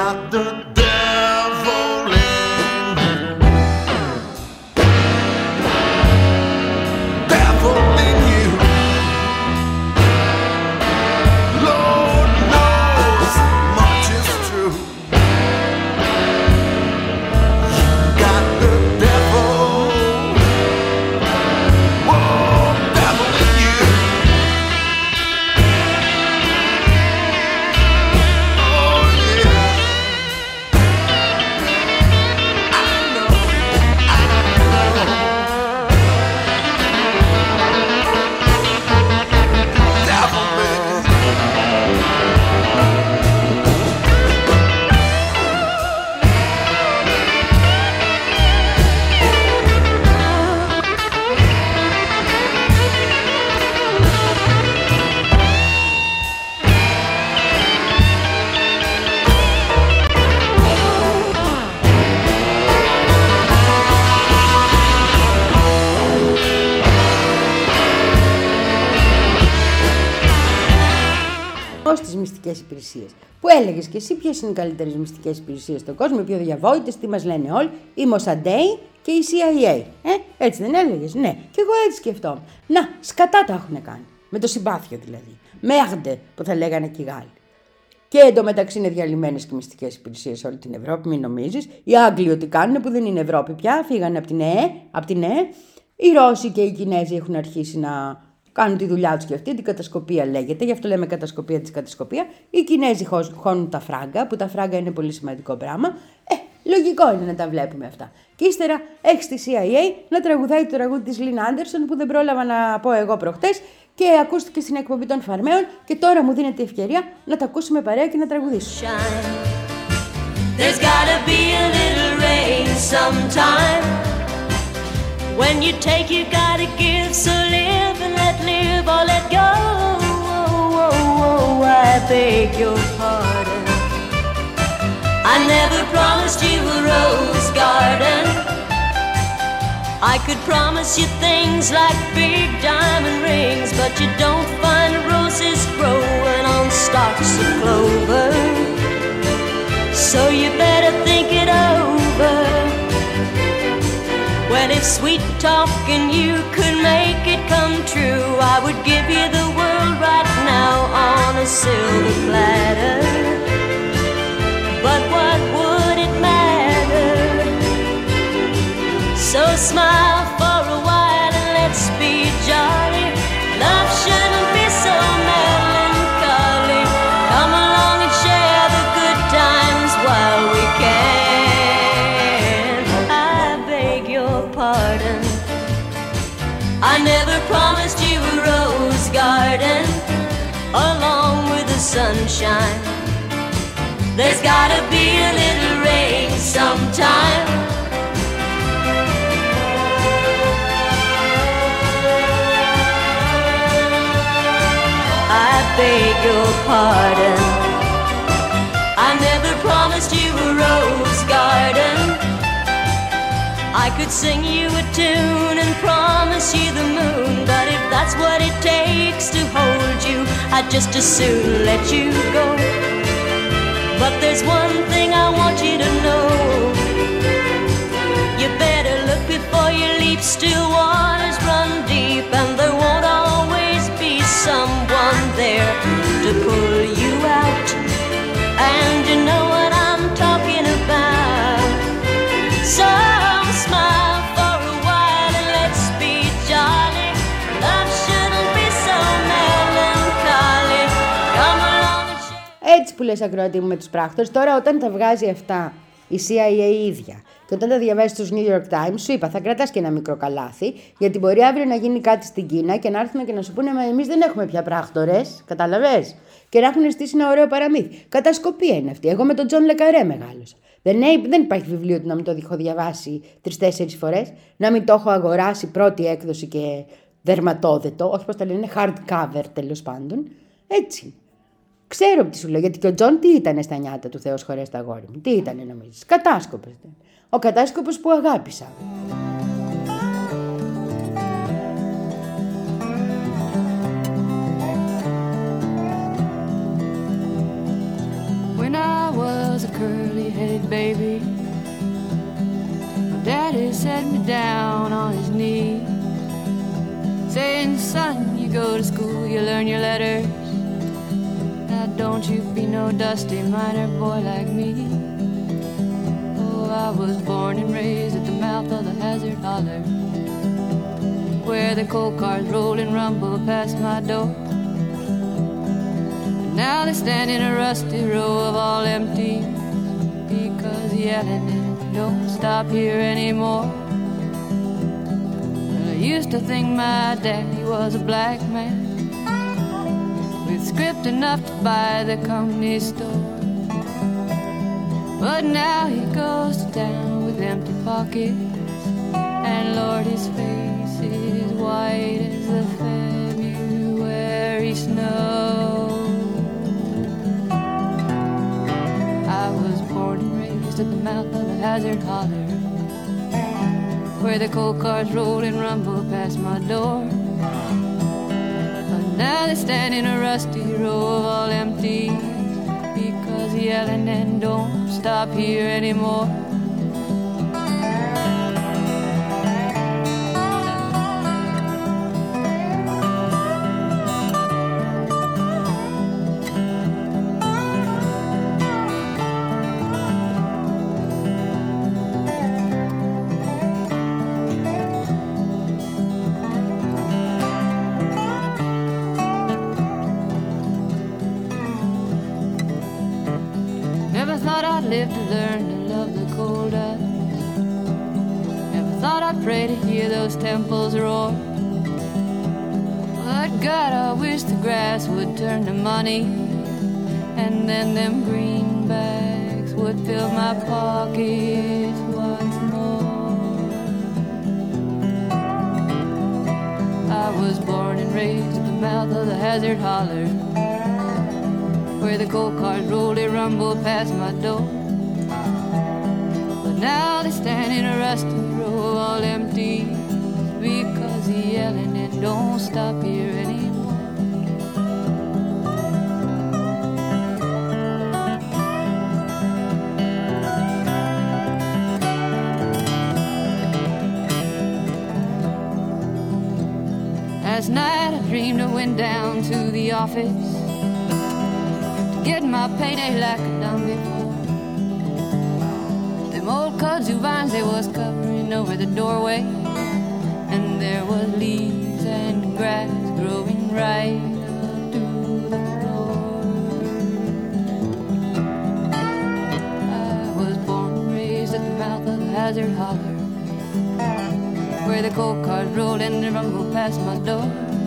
got the devil in you. Devil in you. Lord knows much is true. You got the devil. Whoa, devil in you. Oh yeah. I know, I know. Devil man. Ως τις μυστικές υπηρεσίες. Που έλεγες και εσύ ποιες είναι οι καλύτερες μυστικές υπηρεσίες στον κόσμο, οι πιο διαβόητες, τι μας λένε όλοι, η Mossadegh και η σι άι έι. Ε, έτσι δεν έλεγες? Ναι, και εγώ έτσι σκεφτόμουν. Να, σκατά τα έχουν κάνει. Με το συμπάθειο δηλαδή. Μέρντε που θα λέγανε και οι Γάλλοι. Και εντωμεταξύ είναι διαλυμένες και μυστικές υπηρεσίες σε όλη την Ευρώπη, μην νομίζεις. Οι Άγγλοι ότι κάνουν που δεν είναι Ευρώπη πια, φύγανε από την ΕΕ, από την ΕΕ. Οι Ρώσοι και οι Κινέζοι έχουν αρχίσει να κάνουν τη δουλειά τους και αυτή, την κατασκοπία λέγεται, γι' αυτό λέμε κατασκοπία της κατασκοπία. Οι Κινέζοι χώνουν τα φράγκα, που τα φράγκα είναι πολύ σημαντικό πράγμα. Ε, λογικό είναι να τα βλέπουμε αυτά. Και ύστερα έχει τη σι άι έι να τραγουδάει το τραγούδι της Λίν Άντερσον που δεν πρόλαβα να πω εγώ προχτές και ακούστηκε στην εκπομπή των Φαρμαίων και τώρα μου δίνεται η ευκαιρία να τα ακούσουμε παρέα και να τραγουδήσουμε. There's gotta be a little rain sometime. When you take, you gotta give. So live and let live or let go. Oh, oh, oh, I beg your pardon. I never promised you a rose garden. I could promise you things like big diamond rings, but you don't find roses growing on stalks of clover. So you better think it over. Well, if sweet talking you could make it come true, I would give you the world right now on a silver platter. But what would it matter? So smile for a while and let's be jolly. Love shouldn't be so melancholy. Come along and share the good times while we can. I beg your pardon. I never promised you a rose garden along with the sunshine. There's gotta be a little rain sometime. I beg your pardon. I never promised you a rose garden. I could sing you a tune and promise you the moon, but if that's what it takes to hold you, I'd just as soon let you go. But there's one thing I want you to know. You better look before you leap. Still waters run deep, and there won't always be someone there to pull you out. And you know what I'm talking about. So smile for a while and let's be jolly. Love shouldn't be so melancholy. Come along and share. Έτσι που λες, ακροατή μου, με τους πράκτορες. Τώρα όταν τα βγάζει αυτά η σι άι έι ίδια και όταν τα διαβάζεις στους New York Times, σου είπα θα κρατάς και ένα μικρό καλάθι, γιατί μπορεί αύριο να γίνει κάτι στην Κίνα και να έρθουν και να σου πούνε μα εμείς δεν έχουμε πια πράκτορες, κατάλαβες, και να έχουν στήσει ένα ωραίο παραμύθι. Κατασκοπία είναι αυτή. Εγώ με τον Τζον Λεκαρέ μεγάλωσα. Δεν, δεν υπάρχει βιβλίο του να μην το έχω διαβάσει τρεις-τέσσερις φορές, να μην το έχω αγοράσει πρώτη έκδοση και δερματόδετο, όχι πώς τα λένε, hardcover τέλος πάντων. Έτσι. Ξέρω τι σου λέω, γιατί και ο Τζον τι ήτανε στα νιάτα του, Θεός χωρές τα αγόρι μου. Τι ήτανε νομίζεις? Κατάσκοπος. Ο κατάσκοπος που αγάπησα. When I was a curly-headed baby. My daddy set me down on his knee, saying, son, you go to school, you learn your letters. Now don't you be no dusty miner boy like me. Oh, I was born and raised at the mouth of the Hazard Holler, where the coal cars roll and rumble past my door. And now they stand in a rusty row of all empty, because yelling it don't stop here anymore. And I used to think my daddy was a black man with script enough to buy the company store. But now he goes to town with empty pockets, and Lord, his face is white as the February snow. I was born and raised at the mouth of the Hazard Holler, where the coal cars roll and rumble past my door. But now they stand in a rusty row of all empty, because yelling and don't stop here anymore. Live to learn to love the cold dust. Never thought I'd pray to hear those temples roar. But God, I wish the grass would turn to money, and then them greenbacks would fill my pockets once more. I was born and raised at the mouth of the Hazard Holler, where the coal cars roll and rumble past my door. But now they stand in a rusty row all empty, because the yelling and don't stop here anymore. Last night I dreamed I went down to the office, getting my payday like I done before. Them old kudzu vines, they was covering over the doorway, and there was leaves and grass growing right up to the floor. I was born and raised at the mouth of the Hazard Holler, where the coal cars roll and they rumble past my door.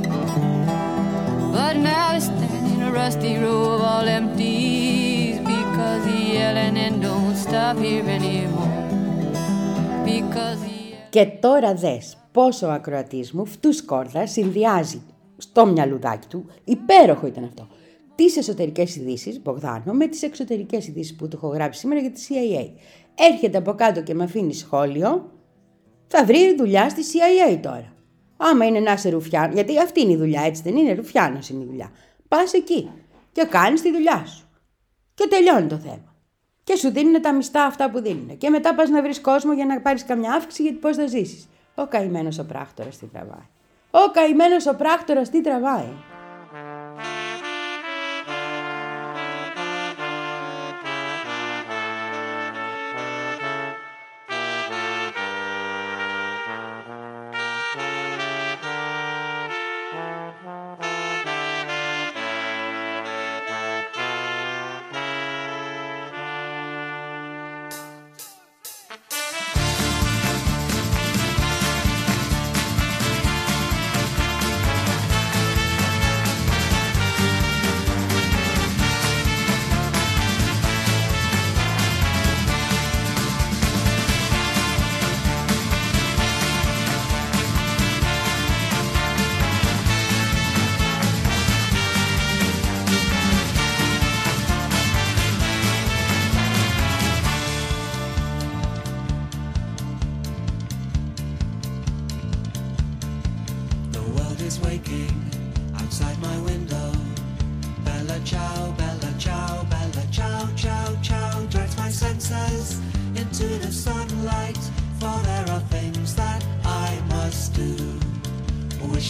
But now it's standing in a rusty row of all empties, because the yelling and don't stop here anymore. Because the... Και τώρα δες πόσο ο ακροατής μου φτουσκόρδα συνδυάζει στο μυαλουδάκι του, υπέροχο ήταν αυτό, τις εσωτερικές ειδήσεις, Μπογδάνο, με τις εξωτερικές ειδήσεις που του έχω γράψει σήμερα για τη σι άι έι. Έρχεται από κάτω και με αφήνει σχόλιο, θα βρει δουλειά στη σι άι έι τώρα. Άμα είναι να είσαι ρουφιάνο, γιατί αυτή είναι η δουλειά, έτσι δεν είναι, ρουφιάνος είναι η δουλειά. Πας εκεί και κάνεις τη δουλειά σου. Και τελειώνει το θέμα. Και σου δίνουν τα μισθά αυτά που δίνουν. Και μετά πας να βρεις κόσμο για να πάρεις καμιά αύξηση, γιατί πώς θα ζήσεις. Ο καημένος ο πράκτορας τι τραβάει. Ο καημένος ο πράκτορας τι τραβάει.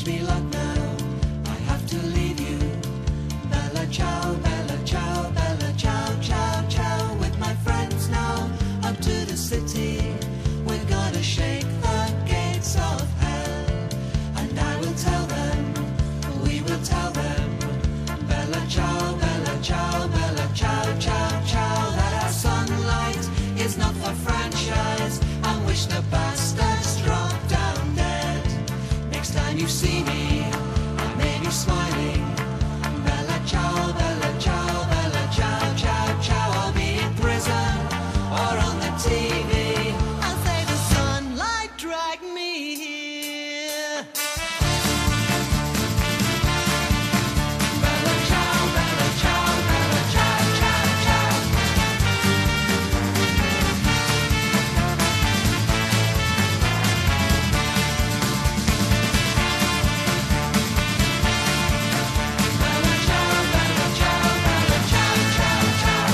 wish me luck now, I have to leave you. Bella ciao, bella ciao, bella ciao, ciao, ciao. With my friends now, up to the city. We're gonna shake the gates of hell. And I will tell them, we will tell them, bella ciao, bella ciao, bella ciao, ciao, ciao. That our sunlight is not for franchise, and wish the bastards drop down dead. Next time you see me, I may be smiling. Bella ciao, bella ciao, bella ciao, ciao, ciao. I'll be in prison or on the T V. I'll say the sunlight dragged me here. Bella ciao, bella ciao, bella ciao, ciao, ciao. Bella ciao, bella ciao, bella ciao, ciao, ciao.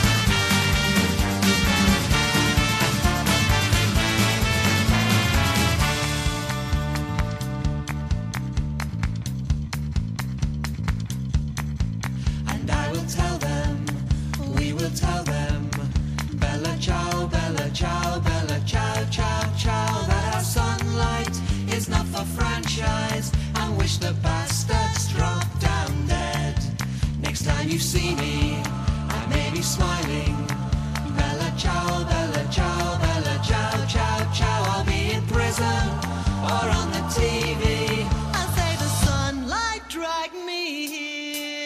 And I will tell them, we will tell them, bella ciao, bella ciao, bella ciao, ciao, ciao. That our sunlight is not for franchise, and wish the bastards drop down dead. Next time you see me, I may be smiling. Bella ciao, bella ciao, bella ciao, ciao, ciao. I'll be in prison or on the T V. I'll say the sunlight dragged me here.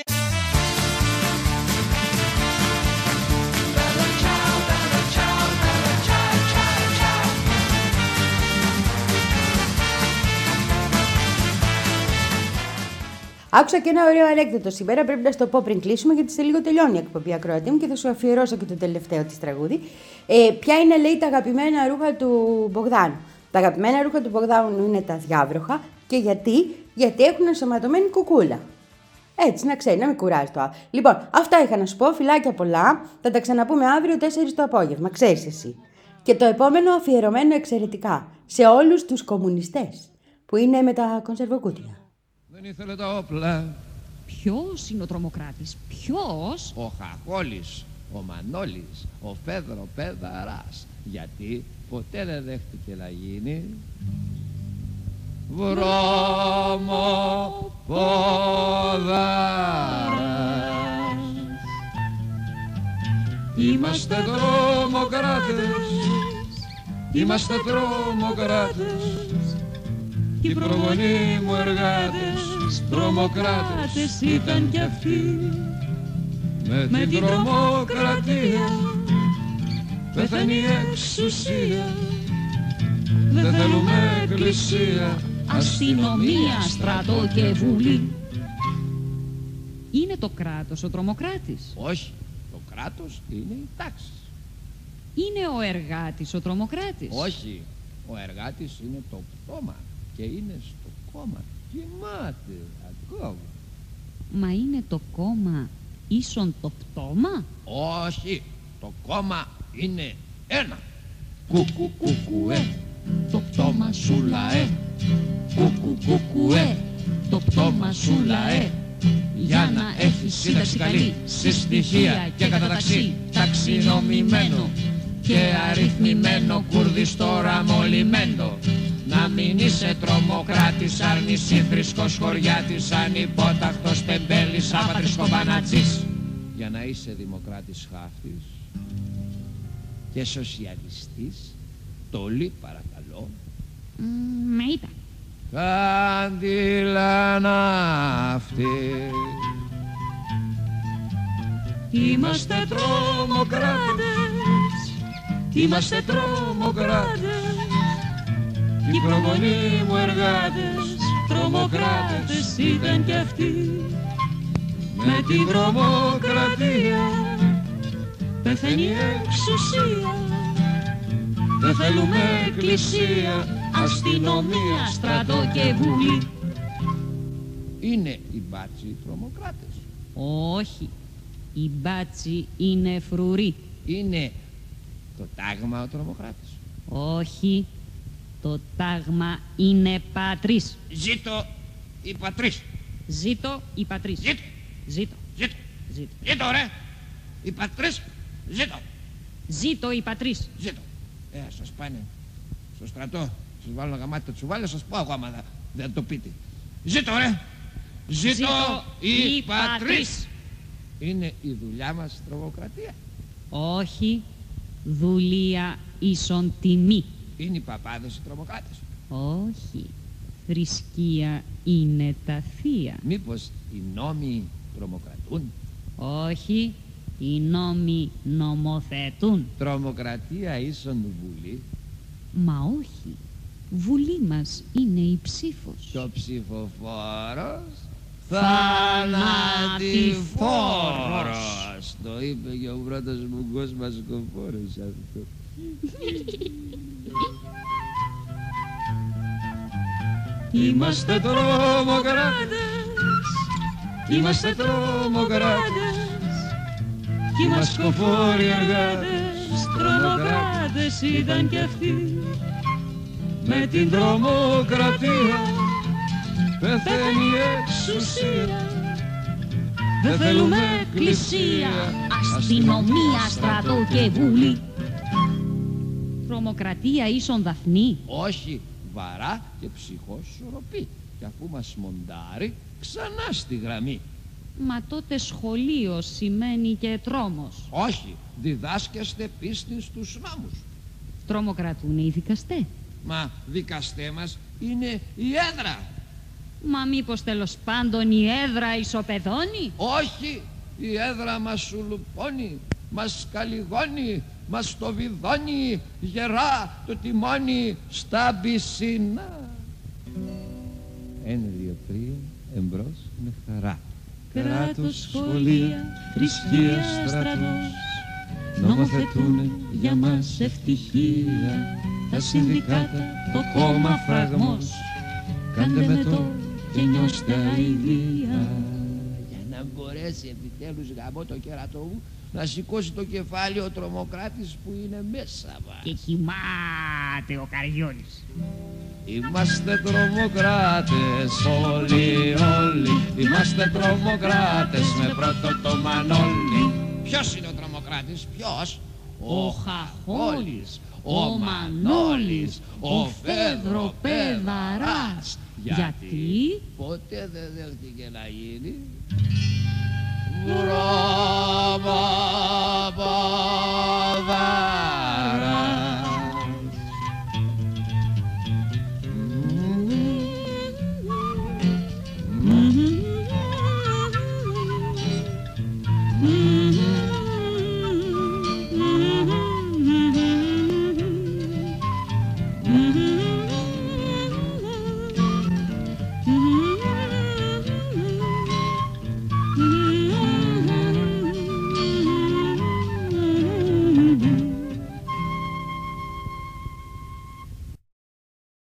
Bella ciao, bella ciao, bella ciao, ciao, ciao. Άκουσα και ένα ωραίο ανέκδοτο σήμερα. Πρέπει να στο πω πριν κλείσουμε, γιατί σε λίγο τελειώνει η εκπομπή, ακροατή μου, και θα σου αφιερώσω και το τελευταίο της τραγούδι. Ε, ποια είναι, λέει, τα αγαπημένα ρούχα του Μπογδάνου? Τα αγαπημένα ρούχα του Μπογδάνου είναι τα διάβροχα. Και γιατί? Γιατί έχουν ενσωματωμένη κουκούλα. Έτσι, να ξέρει, να μην κουράζει το άλλο. Λοιπόν, αυτά είχα να σου πω. Φιλάκια πολλά. Θα τα ξαναπούμε αύριο τέσσερις το απόγευμα. Ξέρεις εσύ. Και το επόμενο αφιερωμένο εξαιρετικά σε όλους τους κομμουνιστές που είναι με τα κονσερβοκούτια. Δεν ήθελε τα όπλα. Ποιος είναι ο τρομοκράτης? Ποιος? Ο Χαχόλης, ο Μανώλης, ο Φέδρο Πέδαρας. Γιατί ποτέ δεν δέχτηκε να γίνει βρωμοπόδαρας. Είμαστε τρομοκράτες, είμαστε τρομοκράτες. Κι οι προγονείς μου εργάτες, τρομοκράτες ήταν κι αυτοί. Με, με την τρομοκρατία πεθαίνει η εξουσία. Δεν θέλουμε εκκλησία, αστυνομία, στρατό και βουλή. Είναι το κράτος ο τρομοκράτης? Όχι, το κράτος είναι η τάξη. Είναι ο εργάτης ο τρομοκράτης? Όχι, ο εργάτης είναι το πτώμα και είναι στο κόμμα. Κοιμάται ακόμα. Μα είναι το κόμμα ίσον το πτώμα? Όχι, το κόμμα είναι ένα. Κουκου κουκουέ, το πτώμα σου λαέ. Κουκου κουκουέ, το πτώμα σου λαέ. Για να έχει σύνταξη καλή, σε στοιχεία και καταταξή, ταξινομημένο και αριθμημένο, κουρδιστόρα μολυμένο. Να μην είσαι τρομοκράτης, αρνησύθρησκος χωριάτης, ανυπόταχτος τεμπέλης, άπατρης κομπανατζής. Για να είσαι δημοκράτης χάφτης και σοσιαλιστής, τολί παρακαλώ. Mm, με είπα. Κάντιλα ναύτη. Είμαστε τρομοκράτες, είμαστε τρομοκράτες. Κι οι προγονείς μου εργάτες, τρομοκράτες ήταν κι αυτοί. Με την τρομοκρατία πεθαίνει η εξουσία. Δεν θέλουμε εκκλησία, αστυνομία, στρατό και βουλή. Είναι οι μπάτσοι οι τρομοκράτες? Όχι, οι μπάτσοι είναι φρουροί. Είναι το τάγμα ο τρομοκράτης? Όχι, το τάγμα είναι πατρίς. Ζήτω η πατρίς. Ζήτω η πατρίς. Ζήτω. Ζήτω. Ζήτω. Ζήτω. Ζήτω ρε. Η πατρίς. Ζήτω. Ζήτω η πατρίς. Ζήτω. Ε, σας πάνε στο στρατό. Σας βάλω ένα γαμάτι το τσουβάλι, σας πω εγώ άμα δεν, δεν το πείτε. Ζήτω ρε. Ζήτω, Ζήτω η η πατρίς. πατρίς. Είναι η δουλειά μας τρομοκρατία. Όχι. Δουλεία ίσον τιμή. Είναι οι παπάδες οι τρομοκράτες. Όχι. Θρησκεία είναι τα θεία. Μήπως οι νόμοι τρομοκρατούν? Όχι. Οι νόμοι νομοθετούν. Τρομοκρατία ίσον βουλή. Μα όχι. Βουλή μας είναι η ψήφος. Και ο ψηφοφόρος θανατηφόρος. Το είπε και ο πρώτος μου κόσμας κοφόρος αυτό. Είμαστε τρομοκράτες, είμαστε τρομοκράτες, κι είμαστε σκοφόροι εργάτες, τρομοκράτες ήταν κι αυτοί. Με την τρομοκρατία πεθαίνει η εξουσία. Δεν θέλουμε εκκλησία, αστυνομία, στρατό και βουλή. Τρομοκρατία ίσον Δαφνή. Όχι, βαρά και ψυχοσορροπή. Και αφού μας μοντάρει, ξανά στη γραμμή. Μα τότε σχολείο σημαίνει και τρόμος. Όχι, διδάσκεστε πίστη στους νόμους. Τρομοκρατούν οι δικαστές. Μα δικαστέ μας είναι η έδρα. Μα μήπως τέλος πάντων η έδρα ισοπεδώνει. Όχι, η έδρα μας σουλουπώνει, μας καλυγώνει, μας το βιδώνει γερά το τιμόνι στα πισίνα. Ένα, δύο, τρία, εμπρός με χαρά. Κράτος, σχολεία, θρησκεία, στρατός νομοθετούν για μας ευτυχία. Τα συνδικάτα, το κόμμα φραγμός. Κάντε με το και νιώστε αηδία. Για να μπορέσει επιτέλους γαμώ το κερατό μου να σηκώσει το κεφάλι ο τρομοκράτης που είναι μέσα μας. Και κοιμάται ο Καριόλης. Είμαστε τρομοκράτες όλοι, όλοι. Είμαστε τρομοκράτες με πρώτο το Μανώλη. Ποιος είναι ο τρομοκράτης, ποιος? Ο Χαχόλης, ο Μανώλης, ο Φέδρο Πεδαράς. Γιατί? Ποτέ δεν δέχτηκε να γίνει βρωμοποδάρας. Mm-hmm.